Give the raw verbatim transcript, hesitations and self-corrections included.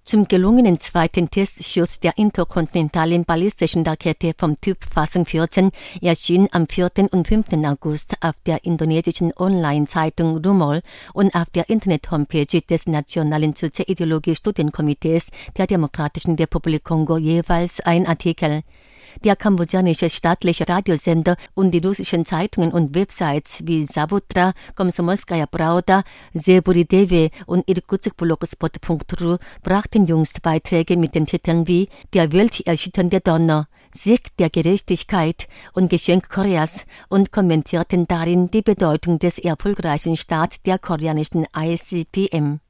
Zum gelungenen zweiten Testschuss der interkontinentalen ballistischen Rakete vom Typ Phasung vierzehn erschien am vierten und fünften August auf der indonesischen Online-Zeitung Rumol und auf der Internet-Homepage des Nationalen Sozialideologie-Studienkomitees der Demokratischen Republik Kongo jeweils ein Artikel. Der kambodschanische staatliche Radiosender und die russischen Zeitungen und Websites wie Sabutra, Komsomolskaya Prawda, Zeburi T V und Irkutsk Blogspot punkt ru brachten jüngst Beiträge mit den Titeln wie Der welterschütternde Donner, Sieg der Gerechtigkeit und Geschenk Koreas und kommentierten darin die Bedeutung des erfolgreichen Starts der koreanischen I C P M.